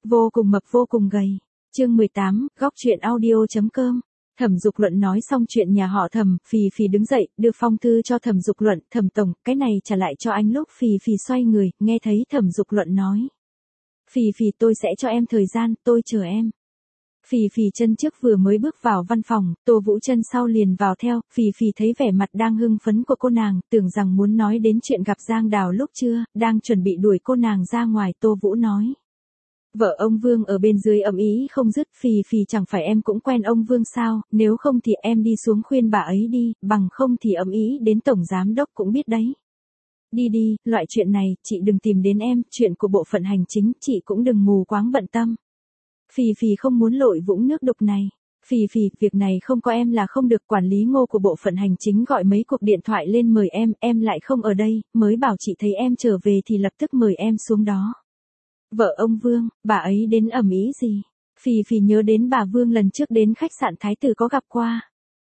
Vô cùng mập vô cùng gầy. Chương 18, góc truyện audio.com. Thẩm Dục Luận nói xong chuyện nhà họ Thẩm, Phì Phì đứng dậy, đưa phong thư cho Thẩm Dục Luận, "Thẩm tổng, cái này trả lại cho anh." Lúc Phì Phì xoay người, nghe thấy Thẩm Dục Luận nói: "Phì Phì, tôi sẽ cho em thời gian, tôi chờ em." Phì Phì chân trước vừa mới bước vào văn phòng, Tô Vũ chân sau liền vào theo, Phì Phì thấy vẻ mặt đang hưng phấn của cô nàng, tưởng rằng muốn nói đến chuyện gặp Giang Đào lúc trưa, đang chuẩn bị đuổi cô nàng ra ngoài, Tô Vũ nói: "Vợ ông Vương ở bên dưới ầm ĩ không dứt, Phì Phì chẳng phải em cũng quen ông Vương sao, nếu không thì em đi xuống khuyên bà ấy đi, bằng không thì ầm ĩ đến tổng giám đốc cũng biết đấy. Đi đi, loại chuyện này, chị đừng tìm đến em, chuyện của bộ phận hành chính, chị cũng đừng mù quáng bận tâm." Phì Phì không muốn lội vũng nước đục này. "Phì Phì, việc này không có em là không được." Quản lý Ngô của bộ phận hành chính gọi mấy cuộc điện thoại lên mời em lại không ở đây, mới bảo chị thấy em trở về thì lập tức mời em xuống đó. "Vợ ông Vương, bà ấy đến ầm ĩ gì?" Phì Phì nhớ đến bà Vương lần trước đến khách sạn Thái Tử có gặp qua.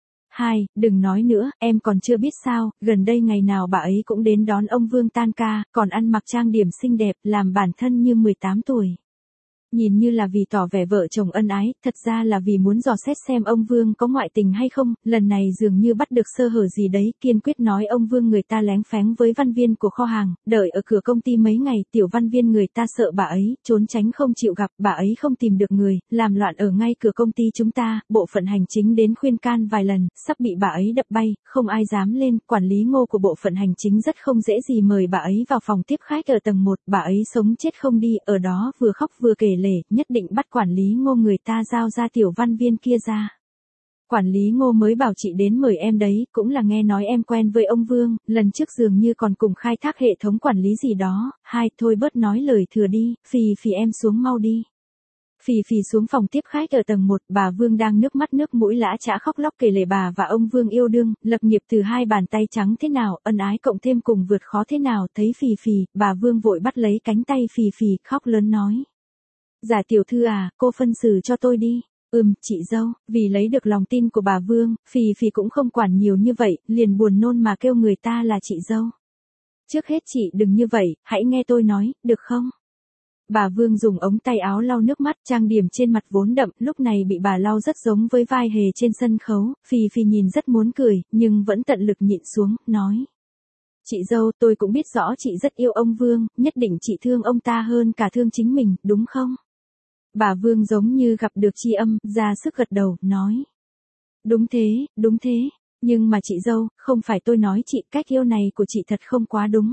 Đừng nói nữa, em còn chưa biết sao, gần đây ngày nào bà ấy cũng đến đón ông Vương tan ca, còn ăn mặc trang điểm xinh đẹp, làm bản thân như 18 tuổi. Nhìn như là vì tỏ vẻ vợ chồng ân ái, thật ra là vì muốn dò xét xem ông Vương có ngoại tình hay không, lần này dường như bắt được sơ hở gì đấy, kiên quyết nói ông Vương người ta lén phén với văn viên của kho hàng, đợi ở cửa công ty mấy ngày, tiểu văn viên người ta sợ bà ấy, trốn tránh không chịu gặp, bà ấy không tìm được người, làm loạn ở ngay cửa công ty chúng ta, bộ phận hành chính đến khuyên can vài lần, sắp bị bà ấy đập bay, không ai dám lên, quản lý Ngô của bộ phận hành chính rất không dễ gì mời bà ấy vào phòng tiếp khách ở tầng 1, bà ấy sống chết không đi, ở đó vừa khóc vừa kể lể, nhất định bắt quản lý Ngô người ta giao ra tiểu văn viên kia ra. Quản lý Ngô mới bảo chị đến mời em đấy, cũng là nghe nói em quen với ông Vương, lần trước dường như còn cùng khai thác hệ thống quản lý gì đó. Thôi bớt nói lời thừa đi, Phì Phì em xuống mau đi." Phì Phì xuống phòng tiếp khách ở tầng 1, bà Vương đang nước mắt nước mũi lã chã khóc lóc kể lể bà và ông Vương yêu đương, lập nghiệp từ hai bàn tay trắng thế nào, ân ái cộng thêm cùng vượt khó thế nào, thấy Phì Phì, bà Vương vội bắt lấy cánh tay Phì Phì, khóc lớn nói: "Dạ tiểu thư à, cô phân xử cho tôi đi." Chị dâu." Vì lấy được lòng tin của bà Vương, Phì Phì cũng không quản nhiều như vậy, liền buồn nôn mà kêu người ta là chị dâu. "Trước hết chị đừng như vậy, hãy nghe tôi nói, được không?" Bà Vương dùng ống tay áo lau nước mắt, trang điểm trên mặt vốn đậm, lúc này bị bà lau rất giống với vai hề trên sân khấu, Phì Phì nhìn rất muốn cười, nhưng vẫn tận lực nhịn xuống, nói: "Chị dâu, tôi cũng biết rõ chị rất yêu ông Vương, nhất định chị thương ông ta hơn cả thương chính mình, đúng không?" Bà Vương giống như gặp được tri âm, ra sức gật đầu, nói: đúng thế, nhưng mà chị dâu, không phải tôi nói chị, cách yêu này của chị thật không quá đúng."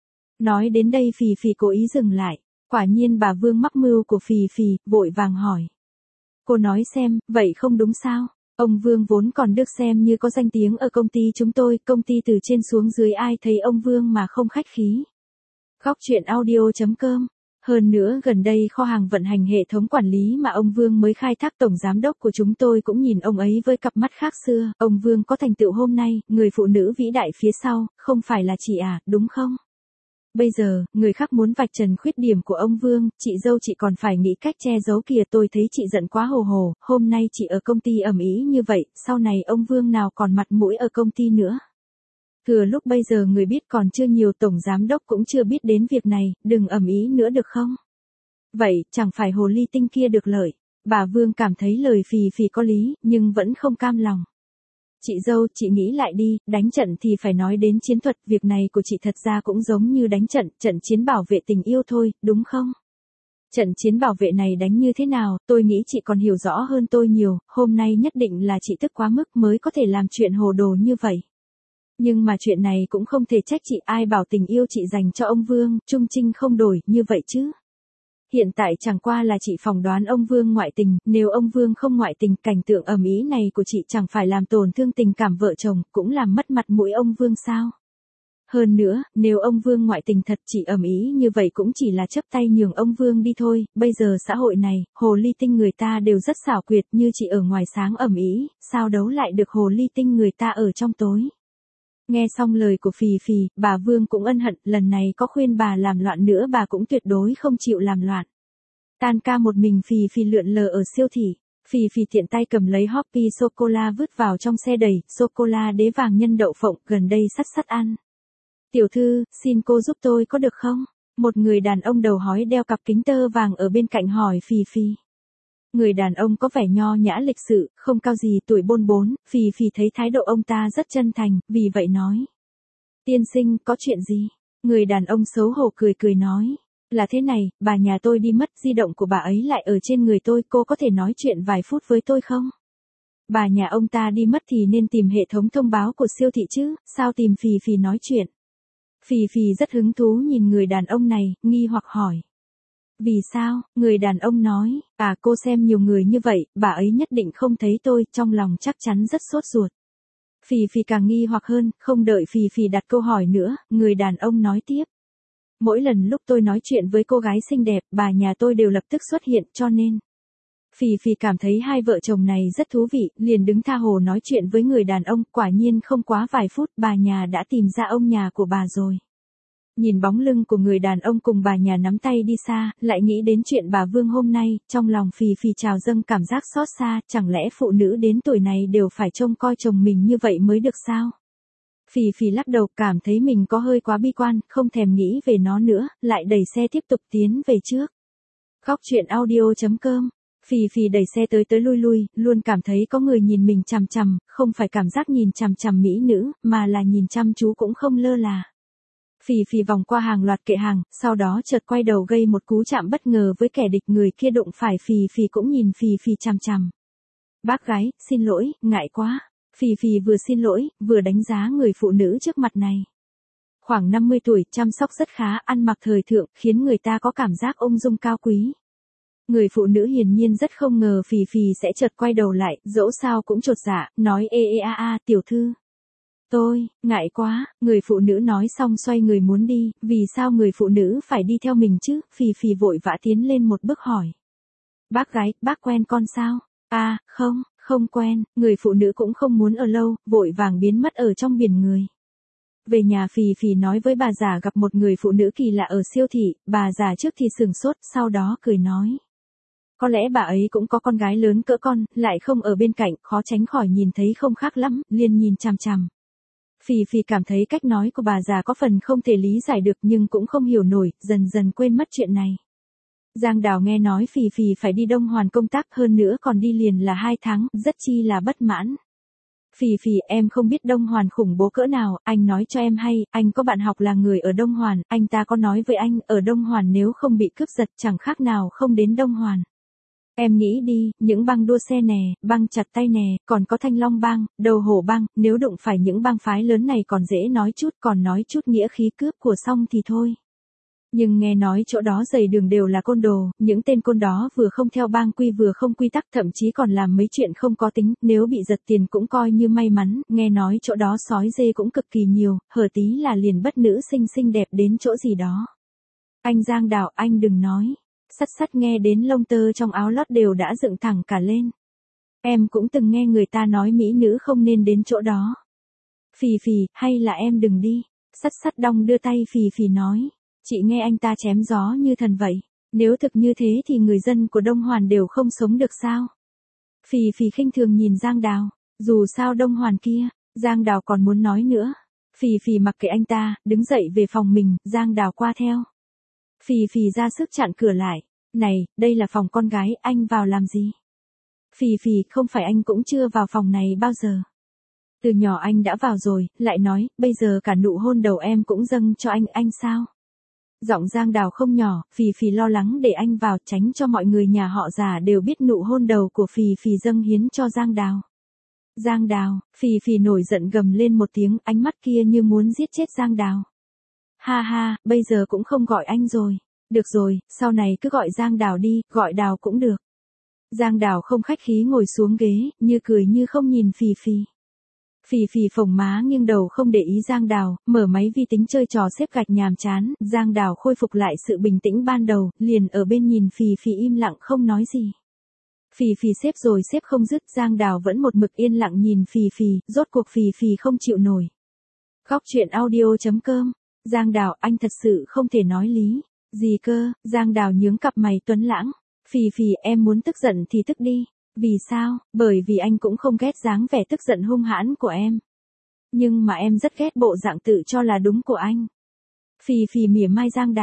Nói đến đây Phì Phì cố ý dừng lại, quả nhiên bà Vương mắc mưu của Phì Phì, vội vàng hỏi: "Cô nói xem, vậy không đúng sao? Ông Vương vốn còn được xem như có danh tiếng ở công ty chúng tôi, công ty từ trên xuống dưới ai thấy ông Vương mà không khách khí." Góc truyện audio.com. Hơn nữa gần đây kho hàng vận hành hệ thống quản lý mà ông Vương mới khai thác, tổng giám đốc của chúng tôi cũng nhìn ông ấy với cặp mắt khác xưa, ông Vương có thành tựu hôm nay, người phụ nữ vĩ đại phía sau, không phải là chị à, đúng không? Bây giờ, người khác muốn vạch trần khuyết điểm của ông Vương, chị dâu chị còn phải nghĩ cách che giấu kìa, tôi thấy chị giận quá hồ hồ, hôm nay chị ở công ty ầm ĩ như vậy, sau này ông Vương nào còn mặt mũi ở công ty nữa. Thừa lúc bây giờ người biết còn chưa nhiều, tổng giám đốc cũng chưa biết đến việc này, đừng ầm ĩ nữa được không? Vậy, chẳng phải hồ ly tinh kia được lợi. Bà Vương cảm thấy lời Phì Phì có lý, nhưng vẫn không cam lòng. "Chị dâu, chị nghĩ lại đi, đánh trận thì phải nói đến chiến thuật, việc này của chị thật ra cũng giống như đánh trận, trận chiến bảo vệ tình yêu thôi, đúng không? Trận chiến bảo vệ này đánh như thế nào, tôi nghĩ chị còn hiểu rõ hơn tôi nhiều, hôm nay nhất định là chị tức quá mức mới có thể làm chuyện hồ đồ như vậy. Nhưng mà chuyện này cũng không thể trách chị, ai bảo tình yêu chị dành cho ông Vương, trung trinh không đổi, như vậy chứ. Hiện tại chẳng qua là chị phỏng đoán ông Vương ngoại tình, nếu ông Vương không ngoại tình, cảnh tượng ầm ĩ này của chị chẳng phải làm tổn thương tình cảm vợ chồng, cũng làm mất mặt mũi ông Vương sao? Hơn nữa, nếu ông Vương ngoại tình thật, chị ầm ĩ như vậy cũng chỉ là chấp tay nhường ông Vương đi thôi, bây giờ xã hội này, hồ ly tinh người ta đều rất xảo quyệt, như chị ở ngoài sáng ầm ĩ, sao đấu lại được hồ ly tinh người ta ở trong tối." Nghe xong lời của Phì Phì, bà Vương cũng ân hận, lần này có khuyên bà làm loạn nữa bà cũng tuyệt đối không chịu làm loạn. Tan ca một mình Phì Phì lượn lờ ở siêu thị, Phì Phì tiện tay cầm lấy Hoppy sô-cô-la vứt vào trong xe đầy, sô-cô-la đế vàng nhân đậu phộng, gần đây sắt ăn. "Tiểu thư, xin cô giúp tôi có được không?" Một người đàn ông đầu hói đeo cặp kính tơ vàng ở bên cạnh hỏi Phì Phì. Người đàn ông có vẻ nho nhã lịch sự, không cao gì, tuổi bôn bốn, Phì Phì thấy thái độ ông ta rất chân thành, vì vậy nói. Tiên sinh, có chuyện gì? Người đàn ông xấu hổ cười cười nói. Là thế này, bà nhà tôi đi mất, di động của bà ấy lại ở trên người tôi, cô có thể nói chuyện vài phút với tôi không? Bà nhà ông ta đi mất thì nên tìm hệ thống thông báo của siêu thị chứ, sao tìm Phì Phì nói chuyện? Phì Phì rất hứng thú nhìn người đàn ông này, nghi hoặc hỏi. Vì sao? Người đàn ông nói, cô xem nhiều người như vậy, bà ấy nhất định không thấy tôi, trong lòng chắc chắn rất sốt ruột. Phì Phì càng nghi hoặc hơn, không đợi Phì Phì đặt câu hỏi nữa, người đàn ông nói tiếp. Mỗi lần lúc tôi nói chuyện với cô gái xinh đẹp, bà nhà tôi đều lập tức xuất hiện, cho nên. Phì Phì cảm thấy hai vợ chồng này rất thú vị, liền đứng tha hồ nói chuyện với người đàn ông, quả nhiên không quá vài phút, bà nhà đã tìm ra ông nhà của bà rồi. Nhìn bóng lưng của người đàn ông cùng bà nhà nắm tay đi xa, lại nghĩ đến chuyện bà Vương hôm nay, trong lòng Phì Phì trào dâng cảm giác xót xa, chẳng lẽ phụ nữ đến tuổi này đều phải trông coi chồng mình như vậy mới được sao? Phì Phì lắc đầu, cảm thấy mình có hơi quá bi quan, không thèm nghĩ về nó nữa, lại đẩy xe tiếp tục tiến về trước. Góc truyện audio.com. Phì Phì đẩy xe tới lui lui, luôn cảm thấy có người nhìn mình chằm chằm, không phải cảm giác nhìn chằm chằm mỹ nữ, mà là nhìn chăm chú cũng không lơ là. Phì Phì vòng qua hàng loạt kệ hàng, sau đó chợt quay đầu gây một cú chạm bất ngờ với kẻ địch, người kia đụng phải Phì Phì cũng nhìn Phì Phì chằm chằm. Bác gái, xin lỗi, ngại quá. Phì Phì vừa xin lỗi, vừa đánh giá người phụ nữ trước mặt này. Khoảng 50 tuổi, chăm sóc rất khá, ăn mặc thời thượng, khiến người ta có cảm giác ung dung cao quý. Người phụ nữ hiển nhiên rất không ngờ Phì Phì sẽ chợt quay đầu lại, dẫu sao cũng chột dạ, nói tiểu thư. Tôi, ngại quá, người phụ nữ nói xong xoay người muốn đi, vì sao người phụ nữ phải đi theo mình chứ, Phì Phì vội vã tiến lên một bước hỏi. Bác gái, bác quen con sao? Không quen, người phụ nữ cũng không muốn ở lâu, vội vàng biến mất ở trong biển người. Về nhà Phì Phì nói với bà già gặp một người phụ nữ kỳ lạ ở siêu thị, bà già trước thì sửng sốt, sau đó cười nói. Có lẽ bà ấy cũng có con gái lớn cỡ con, lại không ở bên cạnh, khó tránh khỏi nhìn thấy không khác lắm, liền nhìn chằm chằm. Phì Phì cảm thấy cách nói của bà già có phần không thể lý giải được nhưng cũng không hiểu nổi, dần dần quên mất chuyện này. Giang Đào nghe nói Phì Phì phải đi Đông Hoàn công tác, hơn nữa còn đi liền là 2 tháng, rất chi là bất mãn. Phì Phì, em không biết Đông Hoàn khủng bố cỡ nào, anh nói cho em hay, anh có bạn học là người ở Đông Hoàn, anh ta có nói với anh, ở Đông Hoàn nếu không bị cướp giật chẳng khác nào không đến Đông Hoàn. Em nghĩ đi, những băng đua xe nè, băng chặt tay nè, còn có Thanh Long bang, Đầu Hổ bang, nếu đụng phải những bang phái lớn này còn dễ nói chút, còn nói chút nghĩa khí cướp của xong thì thôi. Nhưng nghe nói chỗ đó dày đường đều là côn đồ, những tên côn đó vừa không theo bang quy vừa không quy tắc, thậm chí còn làm mấy chuyện không có tính, nếu bị giật tiền cũng coi như may mắn, nghe nói chỗ đó sói dê cũng cực kỳ nhiều, hở tí là liền bất nữ xinh xinh đẹp đến chỗ gì đó. Anh Giang Đào, anh đừng nói. Sắt nghe đến lông tơ trong áo lót đều đã dựng thẳng cả lên. Em cũng từng nghe người ta nói mỹ nữ không nên đến chỗ đó. Phì Phì, hay là em đừng đi. Sắt đong đưa tay Phì Phì nói. Chị nghe anh ta chém gió như thần vậy. Nếu thực như thế thì người dân của Đông Hoàn đều không sống được sao? Phì Phì khinh thường nhìn Giang Đào. Dù sao Đông Hoàn kia, Giang Đào còn muốn nói nữa. Phì Phì mặc kệ anh ta, đứng dậy về phòng mình, Giang Đào qua theo. Phì Phì ra sức chặn cửa lại. Này, đây là phòng con gái, anh vào làm gì? Phì Phì, không phải anh cũng chưa vào phòng này bao giờ. Từ nhỏ anh đã vào rồi, lại nói, bây giờ cả nụ hôn đầu em cũng dâng cho anh sao? Giọng Giang Đào không nhỏ, Phì Phì lo lắng để anh vào, tránh cho mọi người nhà họ già đều biết nụ hôn đầu của Phì Phì dâng hiến cho Giang Đào. Giang Đào, Phì Phì nổi giận gầm lên một tiếng, ánh mắt kia như muốn giết chết Giang Đào. Ha ha, bây giờ cũng không gọi anh rồi. Được rồi, sau này cứ gọi Giang Đào đi, gọi Đào cũng được. Giang Đào không khách khí ngồi xuống ghế, như cười như không nhìn Phì Phì. Phì Phì phồng má nghiêng đầu không để ý Giang Đào, mở máy vi tính chơi trò xếp gạch nhàm chán, Giang Đào khôi phục lại sự bình tĩnh ban đầu, liền ở bên nhìn Phì Phì im lặng không nói gì. Phì Phì xếp rồi xếp không dứt, Giang Đào vẫn một mực yên lặng nhìn Phì Phì, rốt cuộc Phì Phì không chịu nổi. Góc truyện audio.com. Giang Đào, anh thật sự không thể nói lý. Gì cơ? Giang Đào nhướng cặp mày tuấn lãng. Phì Phì, em muốn tức giận thì tức đi. Vì sao? Bởi vì anh cũng không ghét dáng vẻ tức giận hung hãn của em. Nhưng mà em rất ghét bộ dạng tự cho là đúng của anh. Phì Phì mỉa mai Giang Đào.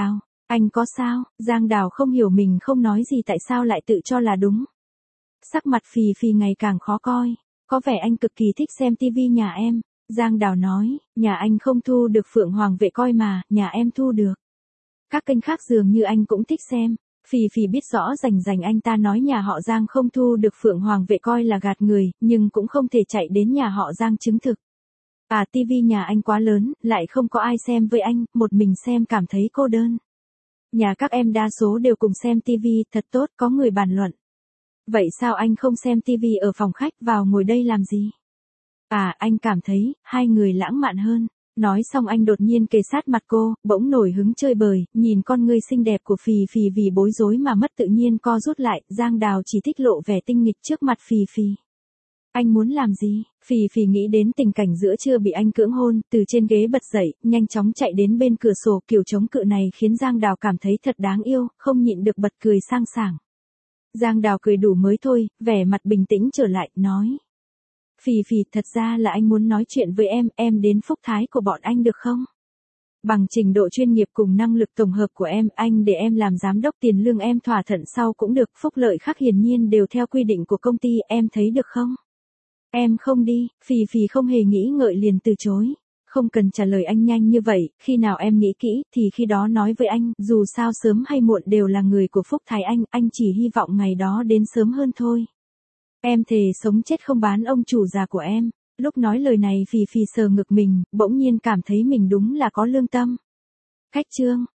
Anh có sao? Giang Đào không hiểu mình không nói gì tại sao lại tự cho là đúng. Sắc mặt Phì Phì ngày càng khó coi. Có vẻ anh cực kỳ thích xem tivi nhà em. Giang Đào nói, nhà anh không thu được Phượng Hoàng vệ coi mà, nhà em thu được. Các kênh khác dường như anh cũng thích xem. Phì Phì biết rõ rành anh ta nói nhà họ Giang không thu được Phượng Hoàng vệ coi là gạt người, nhưng cũng không thể chạy đến nhà họ Giang chứng thực. Tivi nhà anh quá lớn, lại không có ai xem với anh, một mình xem cảm thấy cô đơn. Nhà các em đa số đều cùng xem tivi, thật tốt, có người bàn luận. Vậy sao anh không xem tivi ở phòng khách, vào ngồi đây làm gì? Anh cảm thấy, hai người lãng mạn hơn. Nói xong anh đột nhiên kề sát mặt cô, bỗng nổi hứng chơi bời, nhìn con ngươi xinh đẹp của Phì Phì vì bối rối mà mất tự nhiên co rút lại, Giang Đào chỉ thích lộ vẻ tinh nghịch trước mặt Phì Phì. Anh muốn làm gì? Phì Phì nghĩ đến tình cảnh giữa trưa bị anh cưỡng hôn, từ trên ghế bật dậy, nhanh chóng chạy đến bên cửa sổ, kiểu chống cự này khiến Giang Đào cảm thấy thật đáng yêu, không nhịn được bật cười sang sảng. Giang Đào cười đủ mới thôi, vẻ mặt bình tĩnh trở lại, nói. Phì Phì, thật ra là anh muốn nói chuyện với em đến Phúc Thái của bọn anh được không? Bằng trình độ chuyên nghiệp cùng năng lực tổng hợp của em, anh để em làm giám đốc, tiền lương em thỏa thuận sau cũng được, phúc lợi khác hiển nhiên đều theo quy định của công ty, em thấy được không? Em không đi, Phì Phì không hề nghĩ ngợi liền từ chối. Không cần trả lời anh nhanh như vậy, khi nào em nghĩ kỹ, thì khi đó nói với anh, dù sao sớm hay muộn đều là người của Phúc Thái anh chỉ hy vọng ngày đó đến sớm hơn thôi. Em thề sống chết không bán ông chủ già của em. Lúc nói lời này Phì Phì sờ ngực mình, bỗng nhiên cảm thấy mình đúng là có lương tâm. Khách trương,